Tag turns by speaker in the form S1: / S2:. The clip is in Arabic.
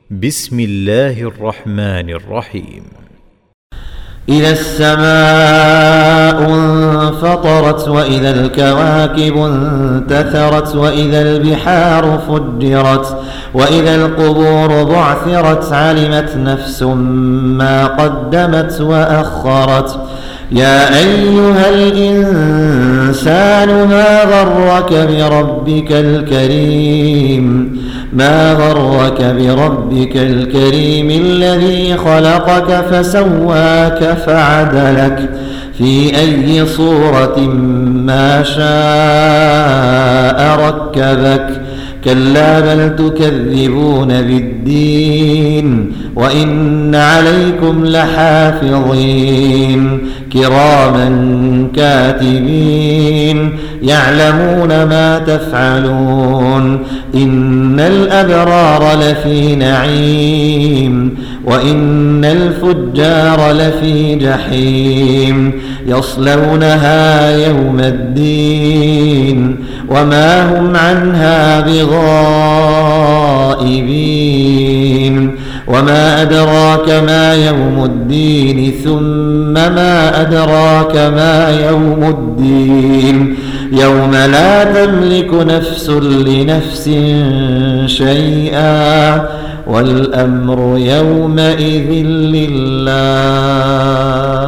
S1: بسم الله الرحمن الرحيم.
S2: إذا السماء انفطرت وإذا الكواكب انتثرت وإذا البحار فجرت وإذا القبور بعثرت علمت نفس ما قدمت وأخرت. يا أيها الإنسان ما غرك بربك الكريم الذي خلقك فسواك فعدلك في أي صورة ما شاء ركبك. كلا بل تكذبون بالدين وإن عليكم لحافظين كراما كاتبين يعلمون ما تفعلون. إن الأبرار لفي نعيم وإن الفجار لفي جحيم يصلونها يوم الدين وما هم عنها بغائبين. وما أدراك ما يوم الدين ثم ما أدراك ما يوم الدين يوم لا تملك نفس لنفس شيئا والأمر يومئذ لله.